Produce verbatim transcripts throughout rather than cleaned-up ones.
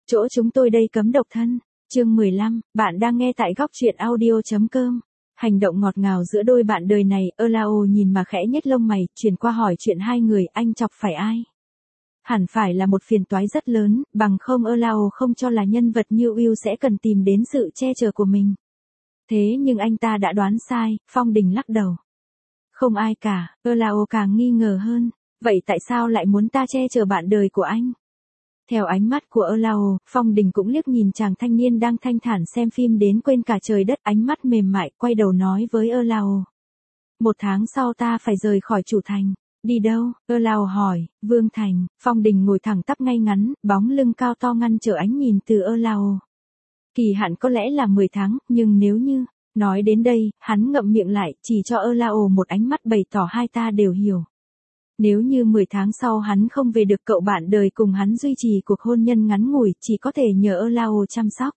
Chỗ chúng tôi đây cấm độc thân. Chương mười lăm, bạn đang nghe tại góc truyện audio.com. Hành động ngọt ngào giữa đôi bạn đời này, Eulao nhìn mà khẽ nhếch lông mày, chuyển qua hỏi chuyện hai người, anh chọc phải ai? Hẳn phải là một phiền toái rất lớn, bằng không Eulao không cho là nhân vật như Will sẽ cần tìm đến sự che chở của mình. Thế nhưng anh ta đã đoán sai, Phong Đình lắc đầu. Không ai cả, Eulao càng nghi ngờ hơn. Vậy tại sao lại muốn ta che chở bạn đời của anh? Theo ánh mắt của Eulao, Phong Đình cũng liếc nhìn chàng thanh niên đang thanh thản xem phim đến quên cả trời đất, ánh mắt mềm mại, quay đầu nói với Eulao. Một tháng sau ta phải rời khỏi chủ thành. Đi đâu? Eulao hỏi. Vương Thành. Phong Đình ngồi thẳng tắp ngay ngắn, bóng lưng cao to ngăn trở ánh nhìn từ Eulao. Kỳ hạn có lẽ là mười tháng, nhưng nếu như... Nói đến đây, hắn ngậm miệng lại, chỉ cho Eulao một ánh mắt bày tỏ hai ta đều hiểu. Nếu như mười tháng sau hắn không về được, cậu bạn đời cùng hắn duy trì cuộc hôn nhân ngắn ngủi, chỉ có thể nhờ Eulao chăm sóc.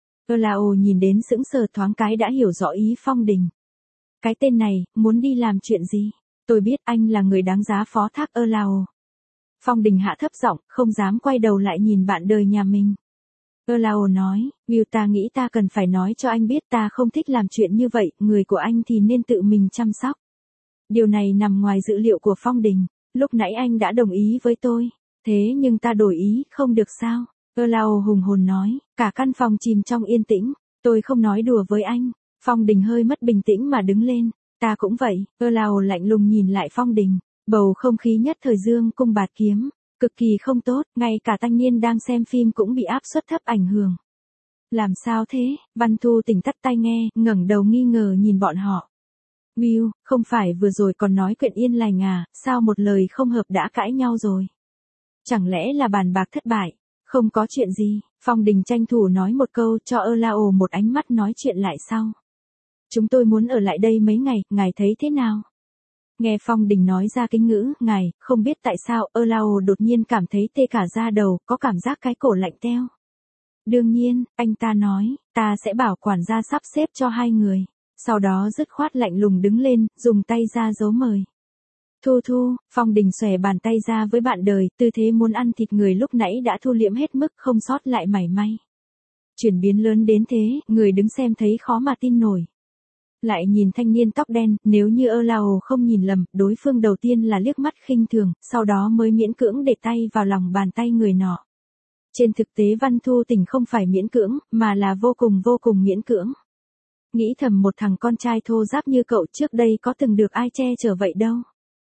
Eulao nhìn đến sững sờ, thoáng cái đã hiểu rõ ý Phong Đình. Cái tên này, muốn đi làm chuyện gì? Tôi biết anh là người đáng giá phó thác Eulao. Phong Đình hạ thấp giọng, không dám quay đầu lại nhìn bạn đời nhà mình. Eulao nói, Will, ta nghĩ ta cần phải nói cho anh biết ta không thích làm chuyện như vậy, người của anh thì nên tự mình chăm sóc. Điều này nằm ngoài dự liệu của Phong Đình. Lúc nãy anh đã đồng ý với tôi. Thế nhưng ta đổi ý, không được sao? Eulao hùng hồn nói, cả căn phòng chìm trong yên tĩnh. Tôi không nói đùa với anh. Phong Đình hơi mất bình tĩnh mà đứng lên. Ta cũng vậy. Eulao lạnh lùng nhìn lại Phong Đình. Bầu không khí nhất thời dương cung bạt kiếm. Cực kỳ không tốt, ngay cả thanh niên đang xem phim cũng bị áp suất thấp ảnh hưởng. Làm sao thế? Văn Thu Tỉnh tắt tai nghe, ngẩng đầu nghi ngờ nhìn bọn họ. Will, không phải vừa rồi còn nói chuyện yên lành à, sao một lời không hợp đã cãi nhau rồi? Chẳng lẽ là bàn bạc thất bại? Không có chuyện gì, Phong Đình tranh thủ nói một câu cho Eulao một ánh mắt nói chuyện lại sau. Chúng tôi muốn ở lại đây mấy ngày, ngài thấy thế nào? Nghe Phong Đình nói ra kinh ngữ, ngài, không biết tại sao Eulao đột nhiên cảm thấy tê cả da đầu, có cảm giác cái cổ lạnh teo. Đương nhiên, anh ta nói, ta sẽ bảo quản gia sắp xếp cho hai người. Sau đó dứt khoát lạnh lùng đứng lên, dùng tay ra dấu mời. Thu Thu, Phong Đình xòe bàn tay ra với bạn đời, tư thế muốn ăn thịt người lúc nãy đã thu liễm hết mức, không sót lại mảy may. Chuyển biến lớn đến thế, người đứng xem thấy khó mà tin nổi. Lại nhìn thanh niên tóc đen, nếu như Eulao không nhìn lầm, đối phương đầu tiên là liếc mắt khinh thường, sau đó mới miễn cưỡng để tay vào lòng bàn tay người nọ. Trên thực tế Văn Thu Tỉnh không phải miễn cưỡng, mà là vô cùng vô cùng miễn cưỡng. Nghĩ thầm một thằng con trai thô ráp như cậu trước đây có từng được ai che chở vậy đâu.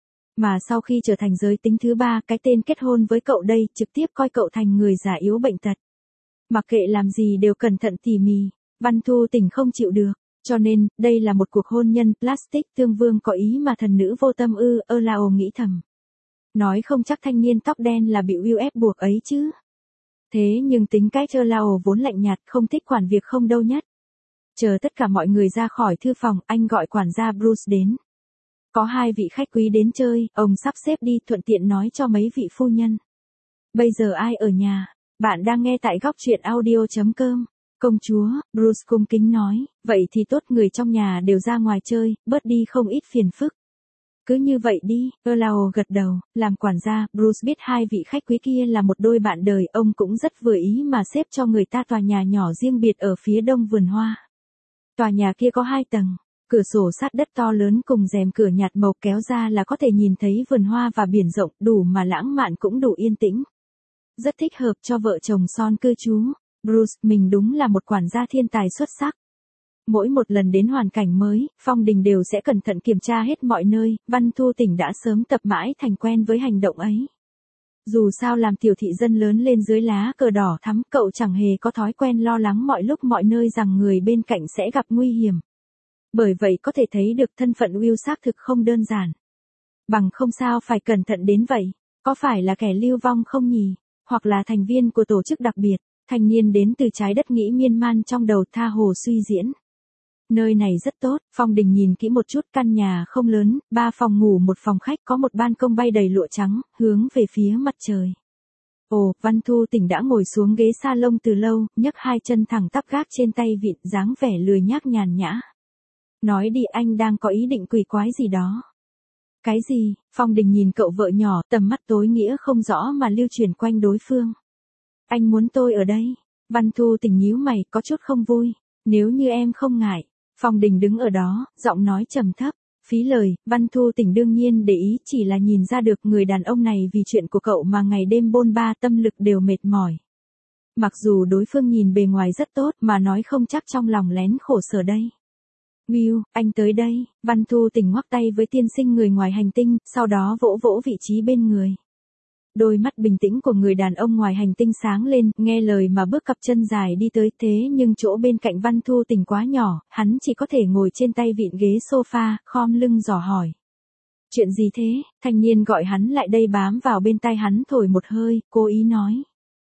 Mà sau khi trở thành giới tính thứ ba, cái tên kết hôn với cậu đây trực tiếp coi cậu thành người già yếu bệnh tật. Mặc kệ làm gì đều cẩn thận tỉ mỉ, Văn Thu Tỉnh không chịu được. Cho nên, đây là một cuộc hôn nhân plastic tương vương có ý mà thần nữ vô tâm ư, Eulao nghĩ thầm. Nói không chắc thanh niên tóc đen là bị Will ép buộc ấy chứ. Thế nhưng tính cách Eulao vốn lạnh nhạt, không thích quản việc không đâu nhất. Chờ tất cả mọi người ra khỏi thư phòng, anh gọi quản gia Bruce đến. Có hai vị khách quý đến chơi, ông sắp xếp đi, thuận tiện nói cho mấy vị phu nhân. Bây giờ ai ở nhà? Bạn đang nghe tại góc truyện audio.com. Công chúa, Bruce cung kính nói, vậy thì tốt, người trong nhà đều ra ngoài chơi, bớt đi không ít phiền phức. Cứ như vậy đi, Eulao gật đầu, làm quản gia, Bruce biết hai vị khách quý kia là một đôi bạn đời, ông cũng rất vừa ý mà xếp cho người ta tòa nhà nhỏ riêng biệt ở phía đông vườn hoa. Tòa nhà kia có hai tầng, cửa sổ sát đất to lớn cùng rèm cửa nhạt màu kéo ra là có thể nhìn thấy vườn hoa và biển rộng, đủ mà lãng mạn cũng đủ yên tĩnh. Rất thích hợp cho vợ chồng son cư trú. Bruce, mình đúng là một quản gia thiên tài xuất sắc. Mỗi một lần đến hoàn cảnh mới, Phong Đình đều sẽ cẩn thận kiểm tra hết mọi nơi, Văn Thu Tỉnh đã sớm tập mãi thành quen với hành động ấy. Dù sao làm tiểu thị dân lớn lên dưới lá cờ đỏ thắm, cậu chẳng hề có thói quen lo lắng mọi lúc mọi nơi rằng người bên cạnh sẽ gặp nguy hiểm. Bởi vậy có thể thấy được thân phận Will xác thực không đơn giản. Bằng không sao phải cẩn thận đến vậy, có phải là kẻ lưu vong không nhỉ, hoặc là thành viên của tổ chức đặc biệt. Thanh niên đến từ trái đất nghĩ miên man trong đầu, tha hồ suy diễn. Nơi này rất tốt, Phong Đình nhìn kỹ một chút, căn nhà không lớn, ba phòng ngủ một phòng khách, có một ban công bay đầy lụa trắng, hướng về phía mặt trời. Ồ, Văn Thu Tỉnh đã ngồi xuống ghế salon từ lâu, nhấc hai chân thẳng tắp gác trên tay vịn, dáng vẻ lười nhác nhàn nhã. Nói đi, anh đang có ý định quỷ quái gì đó. Cái gì? Phong Đình nhìn cậu vợ nhỏ, tầm mắt tối nghĩa không rõ mà lưu truyền quanh đối phương. Anh muốn tôi ở đây. Văn Thu Tình nhíu mày, có chút không vui. Nếu như em không ngại. Phong Đình đứng ở đó, giọng nói trầm thấp. Phí lời, Văn Thu Tình đương nhiên để ý, chỉ là nhìn ra được người đàn ông này vì chuyện của cậu mà ngày đêm bôn ba, tâm lực đều mệt mỏi. Mặc dù đối phương nhìn bề ngoài rất tốt mà nói không chắc trong lòng lén khổ sở đây. Will, anh tới đây. Văn Thu Tình ngoắc tay với tiên sinh người ngoài hành tinh, sau đó vỗ vỗ vị trí bên người. Đôi mắt bình tĩnh của người đàn ông ngoài hành tinh sáng lên, nghe lời mà bước cặp chân dài đi tới, thế nhưng chỗ bên cạnh Văn Thu Tình quá nhỏ, hắn chỉ có thể ngồi trên tay vịn ghế sofa, khom lưng dò hỏi. Chuyện gì thế? Thanh niên gọi hắn lại đây bám vào bên tai hắn thổi một hơi, cố ý nói.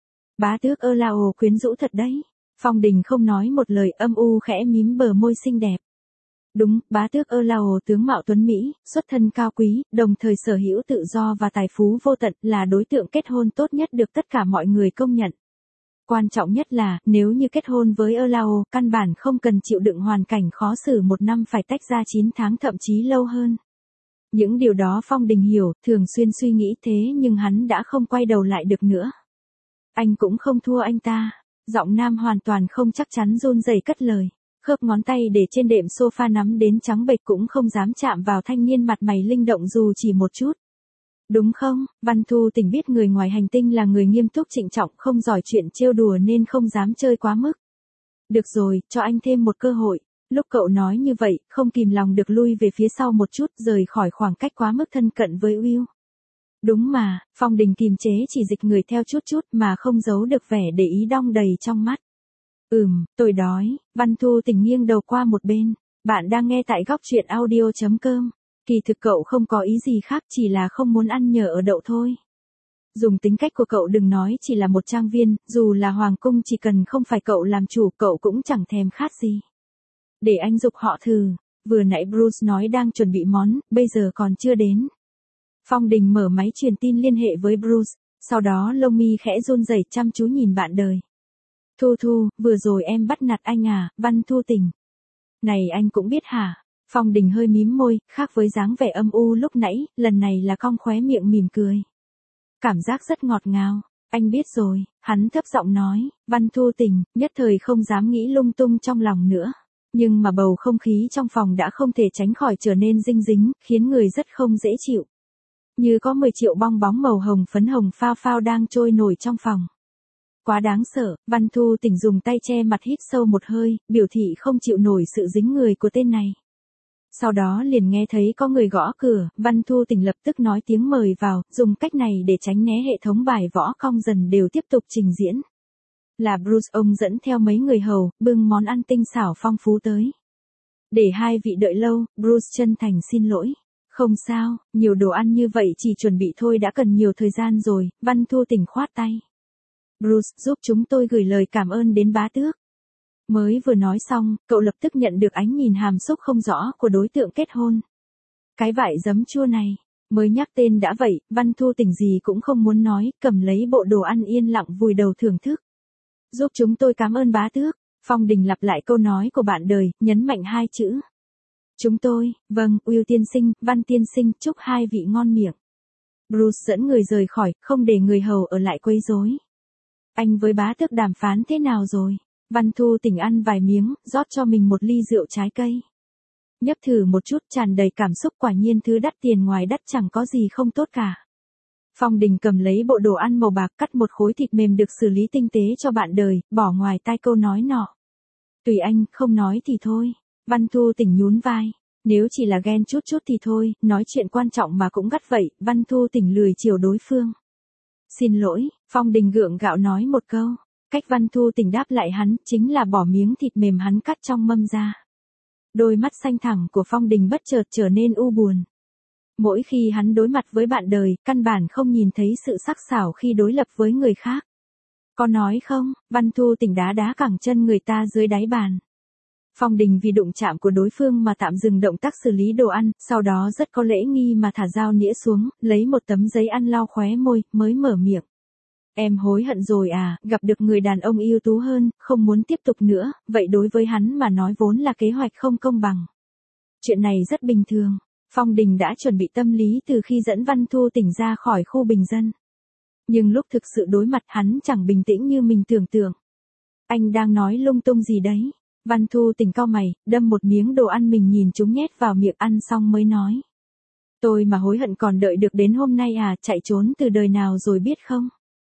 Bá tước Erlao quyến rũ thật đấy. Phong Đình không nói một lời, âm u khẽ mím bờ môi xinh đẹp. Đúng, bá tước Erlao tướng mạo tuấn Mỹ, xuất thân cao quý, đồng thời sở hữu tự do và tài phú vô tận, là đối tượng kết hôn tốt nhất được tất cả mọi người công nhận. Quan trọng nhất là, nếu như kết hôn với Erlao, căn bản không cần chịu đựng hoàn cảnh khó xử một năm phải tách ra chín tháng thậm chí lâu hơn. Những điều đó Phong Đình hiểu, thường xuyên suy nghĩ thế nhưng hắn đã không quay đầu lại được nữa. Anh cũng không thua anh ta. Giọng nam hoàn toàn không chắc chắn run rẩy cất lời. Khớp ngón tay để trên đệm sofa nắm đến trắng bệch cũng không dám chạm vào thanh niên mặt mày linh động dù chỉ một chút. Đúng không? Văn Thu Tình biết người ngoài hành tinh là người nghiêm túc trịnh trọng, không giỏi chuyện trêu đùa nên không dám chơi quá mức. Được rồi, cho anh thêm một cơ hội. Lúc cậu nói như vậy, không kìm lòng được lui về phía sau một chút, rời khỏi khoảng cách quá mức thân cận với Will. Đúng mà, Phong Đình kìm chế chỉ dịch người theo chút chút mà không giấu được vẻ để ý đong đầy trong mắt. Ừm, tôi đói. Văn Thu Tình nghiêng đầu qua một bên. Bạn đang nghe tại góc truyện audio chấm com. Kỳ thực cậu không có ý gì khác, chỉ là không muốn ăn nhờ ở đậu thôi. Dùng tính cách của cậu đừng nói chỉ là một trang viên, dù là hoàng cung chỉ cần không phải cậu làm chủ cậu cũng chẳng thèm khát gì. Để anh giục họ thử. Vừa nãy Bruce nói đang chuẩn bị món, bây giờ còn chưa đến. Phong Đình mở máy truyền tin liên hệ với Bruce, sau đó lông mi khẽ run rẩy chăm chú nhìn bạn đời. Thu Thu, vừa rồi em bắt nạt anh à, Văn Thu Tình. Này anh cũng biết hả? Phong Đình hơi mím môi, khác với dáng vẻ âm u lúc nãy, lần này là cong khóe miệng mỉm cười. Cảm giác rất ngọt ngào, anh biết rồi, hắn thấp giọng nói, Văn Thu Tình, nhất thời không dám nghĩ lung tung trong lòng nữa. Nhưng mà bầu không khí trong phòng đã không thể tránh khỏi trở nên dinh dính, khiến người rất không dễ chịu. Như có mười triệu bong bóng màu hồng phấn hồng phao phao đang trôi nổi trong phòng. Quá đáng sợ, Văn Thu Tình dùng tay che mặt hít sâu một hơi, biểu thị không chịu nổi sự dính người của tên này. Sau đó liền nghe thấy có người gõ cửa, Văn Thu Tình lập tức nói tiếng mời vào, dùng cách này để tránh né hệ thống bài võ cong dần đều tiếp tục trình diễn. Là Bruce, ông dẫn theo mấy người hầu, bưng món ăn tinh xảo phong phú tới. Để hai vị đợi lâu, Bruce chân thành xin lỗi. Không sao, nhiều đồ ăn như vậy chỉ chuẩn bị thôi đã cần nhiều thời gian rồi, Văn Thu Tình khoát tay. Bruce, giúp chúng tôi gửi lời cảm ơn đến bá tước. Mới vừa nói xong, cậu lập tức nhận được ánh nhìn hàm xúc không rõ của đối tượng kết hôn. Cái vải giấm chua này, mới nhắc tên đã vậy, Văn Thu Tình gì cũng không muốn nói, cầm lấy bộ đồ ăn yên lặng vùi đầu thưởng thức. Giúp chúng tôi cảm ơn bá tước. Phong Đình lặp lại câu nói của bạn đời, nhấn mạnh hai chữ. Chúng tôi, vâng, Will tiên sinh, Văn tiên sinh, chúc hai vị ngon miệng. Bruce dẫn người rời khỏi, không để người hầu ở lại quấy rối. Anh với bá tước đàm phán thế nào rồi? Văn Thu Tình ăn vài miếng, rót cho mình một ly rượu trái cây. Nhấp thử một chút, tràn đầy cảm xúc, quả nhiên thứ đắt tiền ngoài đắt chẳng có gì không tốt cả. Phong Đình cầm lấy bộ đồ ăn màu bạc, cắt một khối thịt mềm được xử lý tinh tế cho bạn đời, bỏ ngoài tai câu nói nọ. Tùy anh, không nói thì thôi. Văn Thu Tình nhún vai. Nếu chỉ là ghen chút chút thì thôi, nói chuyện quan trọng mà cũng gắt vậy, Văn Thu Tình lười chiều đối phương. Xin lỗi, Phong Đình gượng gạo nói một câu. Cách Văn Thu Tình đáp lại hắn, chính là bỏ miếng thịt mềm hắn cắt trong mâm ra. Đôi mắt xanh thẳm của Phong Đình bất chợt trở nên u buồn. Mỗi khi hắn đối mặt với bạn đời, căn bản không nhìn thấy sự sắc sảo khi đối lập với người khác. Có nói không, Văn Thu Tình đá đá cẳng chân người ta dưới đáy bàn. Phong Đình vì đụng chạm của đối phương mà tạm dừng động tác xử lý đồ ăn, sau đó rất có lễ nghi mà thả dao nĩa xuống, lấy một tấm giấy ăn lau khóe môi, mới mở miệng. Em hối hận rồi à, gặp được người đàn ông ưu tú hơn, không muốn tiếp tục nữa, vậy đối với hắn mà nói vốn là kế hoạch không công bằng. Chuyện này rất bình thường. Phong Đình đã chuẩn bị tâm lý từ khi dẫn Văn Thu Tình ra khỏi khu bình dân. Nhưng lúc thực sự đối mặt hắn chẳng bình tĩnh như mình tưởng tượng. Anh đang nói lung tung gì đấy? Văn Thu Tình cau mày, đâm một miếng đồ ăn mình nhìn chúng nhét vào miệng ăn xong mới nói. Tôi mà hối hận còn đợi được đến hôm nay à, chạy trốn từ đời nào rồi biết không?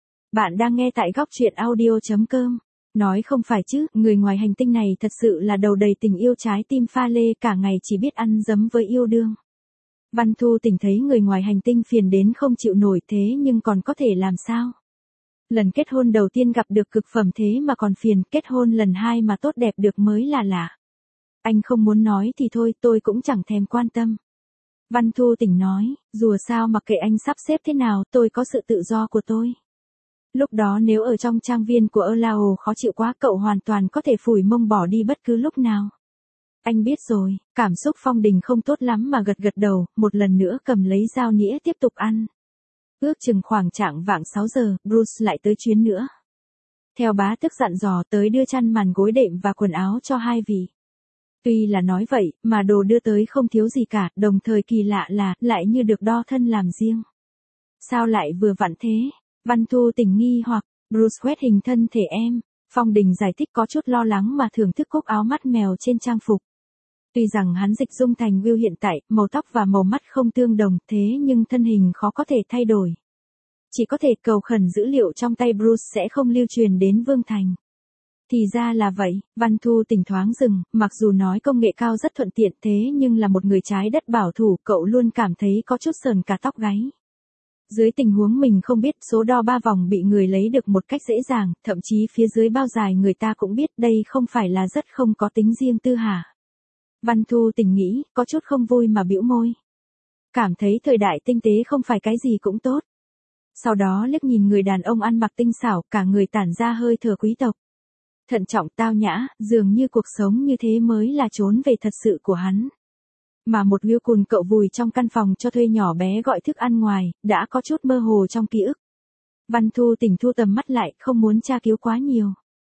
Bạn đang nghe tại góc truyện audio.com. Nói không phải chứ, người ngoài hành tinh này thật sự là đầu đầy tình yêu trái tim pha lê, cả ngày chỉ biết ăn dấm với yêu đương. Văn Thu Tình thấy người ngoài hành tinh phiền đến không chịu nổi, thế nhưng còn có thể làm sao? Lần kết hôn đầu tiên gặp được cực phẩm thế mà còn phiền, kết hôn lần hai mà tốt đẹp được mới là lạ. Anh không muốn nói thì thôi, tôi cũng chẳng thèm quan tâm. Văn Thu Tình nói, dù sao mặc kệ anh sắp xếp thế nào, tôi có sự tự do của tôi. Lúc đó nếu ở trong trang viên của Erlao khó chịu quá, cậu hoàn toàn có thể phủi mông bỏ đi bất cứ lúc nào. Anh biết rồi, cảm xúc Phong Đình không tốt lắm mà gật gật đầu, một lần nữa cầm lấy dao nĩa tiếp tục ăn. Ước chừng khoảng chạng vạng sáu giờ, Bruce lại tới chuyến nữa. Theo bá tức dặn dò tới đưa chăn màn gối đệm và quần áo cho hai vị. Tuy là nói vậy, mà đồ đưa tới không thiếu gì cả, đồng thời kỳ lạ là, lại như được đo thân làm riêng. Sao lại vừa vặn thế? Văn Thu Tình nghi hoặc, Bruce quét hình thân thể em. Phong Đình giải thích có chút lo lắng mà thưởng thức cúc áo mắt mèo trên trang phục. Tuy rằng hắn dịch dung thành Will hiện tại, màu tóc và màu mắt không tương đồng, thế nhưng thân hình khó có thể thay đổi. Chỉ có thể cầu khẩn dữ liệu trong tay Bruce sẽ không lưu truyền đến Vương Thành. Thì ra là vậy, Văn Thu Tình thoáng dừng, mặc dù nói công nghệ cao rất thuận tiện thế nhưng là một người trái đất bảo thủ, cậu luôn cảm thấy có chút sờn cả tóc gáy. Dưới tình huống mình không biết số đo ba vòng bị người lấy được một cách dễ dàng, thậm chí phía dưới bao dài người ta cũng biết, đây không phải là rất không có tính riêng tư hả? Văn Thu Tình nghĩ, có chút không vui mà bĩu môi. Cảm thấy thời đại tinh tế không phải cái gì cũng tốt. Sau đó liếc nhìn người đàn ông ăn mặc tinh xảo, cả người tản ra hơi thở quý tộc. Thận trọng tao nhã, dường như cuộc sống như thế mới là trốn về thật sự của hắn. Mà một Will cùn cậu vùi trong căn phòng cho thuê nhỏ bé gọi thức ăn ngoài, đã có chút mơ hồ trong ký ức. Văn Thu Tình thu tầm mắt lại, không muốn tra cứu quá nhiều.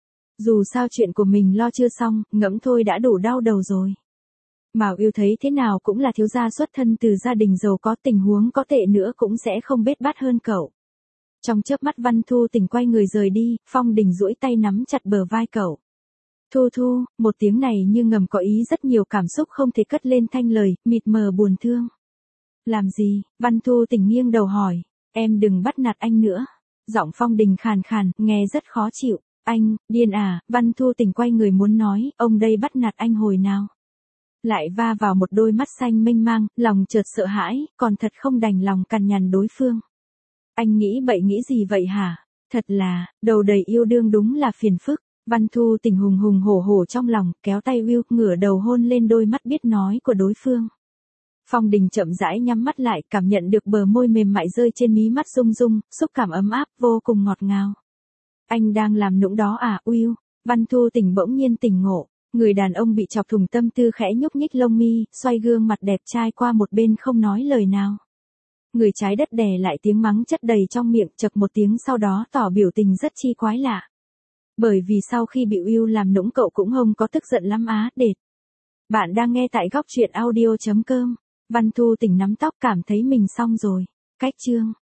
Dù sao chuyện của mình lo chưa xong, ngẫm thôi đã đủ đau đầu rồi. Mà Will thấy thế nào cũng là thiếu gia xuất thân từ gia đình giàu có, tình huống có tệ nữa cũng sẽ không bết bát hơn cậu. Trong chớp mắt Văn Thu Tình quay người rời đi, Phong Đình duỗi tay nắm chặt bờ vai cậu. Thu Thu, một tiếng này như ngầm có ý rất nhiều cảm xúc không thể cất lên thanh lời, mịt mờ buồn thương. Làm gì? Văn Thu Tình nghiêng đầu hỏi. Em đừng bắt nạt anh nữa. Giọng Phong Đình khàn khàn, nghe rất khó chịu. Anh, điên à? Văn Thu Tình quay người muốn nói, ông đây bắt nạt anh hồi nào? Lại va vào một đôi mắt xanh mênh mang, lòng chợt sợ hãi, còn thật không đành lòng cằn nhằn đối phương. Anh nghĩ bậy nghĩ gì vậy hả? Thật là, đầu đầy yêu đương đúng là phiền phức. Văn Thu Tình hùng hùng hổ hổ trong lòng, kéo tay Will, ngửa đầu hôn lên đôi mắt biết nói của đối phương. Phong Đình chậm rãi nhắm mắt lại, cảm nhận được bờ môi mềm mại rơi trên mí mắt rung rung, xúc cảm ấm áp, vô cùng ngọt ngào. Anh đang làm nũng đó à, Will? Văn Thu Tình bỗng nhiên tỉnh ngộ. Người đàn ông bị chọc thủng tâm tư khẽ nhúc nhích lông mi, xoay gương mặt đẹp trai qua một bên không nói lời nào. Người trái đất đè lại tiếng mắng chất đầy trong miệng, chậc một tiếng sau đó tỏ biểu tình rất chi quái lạ. Bởi vì sau khi bị Will làm nũng cậu cũng không có tức giận lắm á, đệt. Bạn đang nghe tại góc truyện audio.com. Văn Thu Tình nắm tóc cảm thấy mình xong rồi. Cách chương.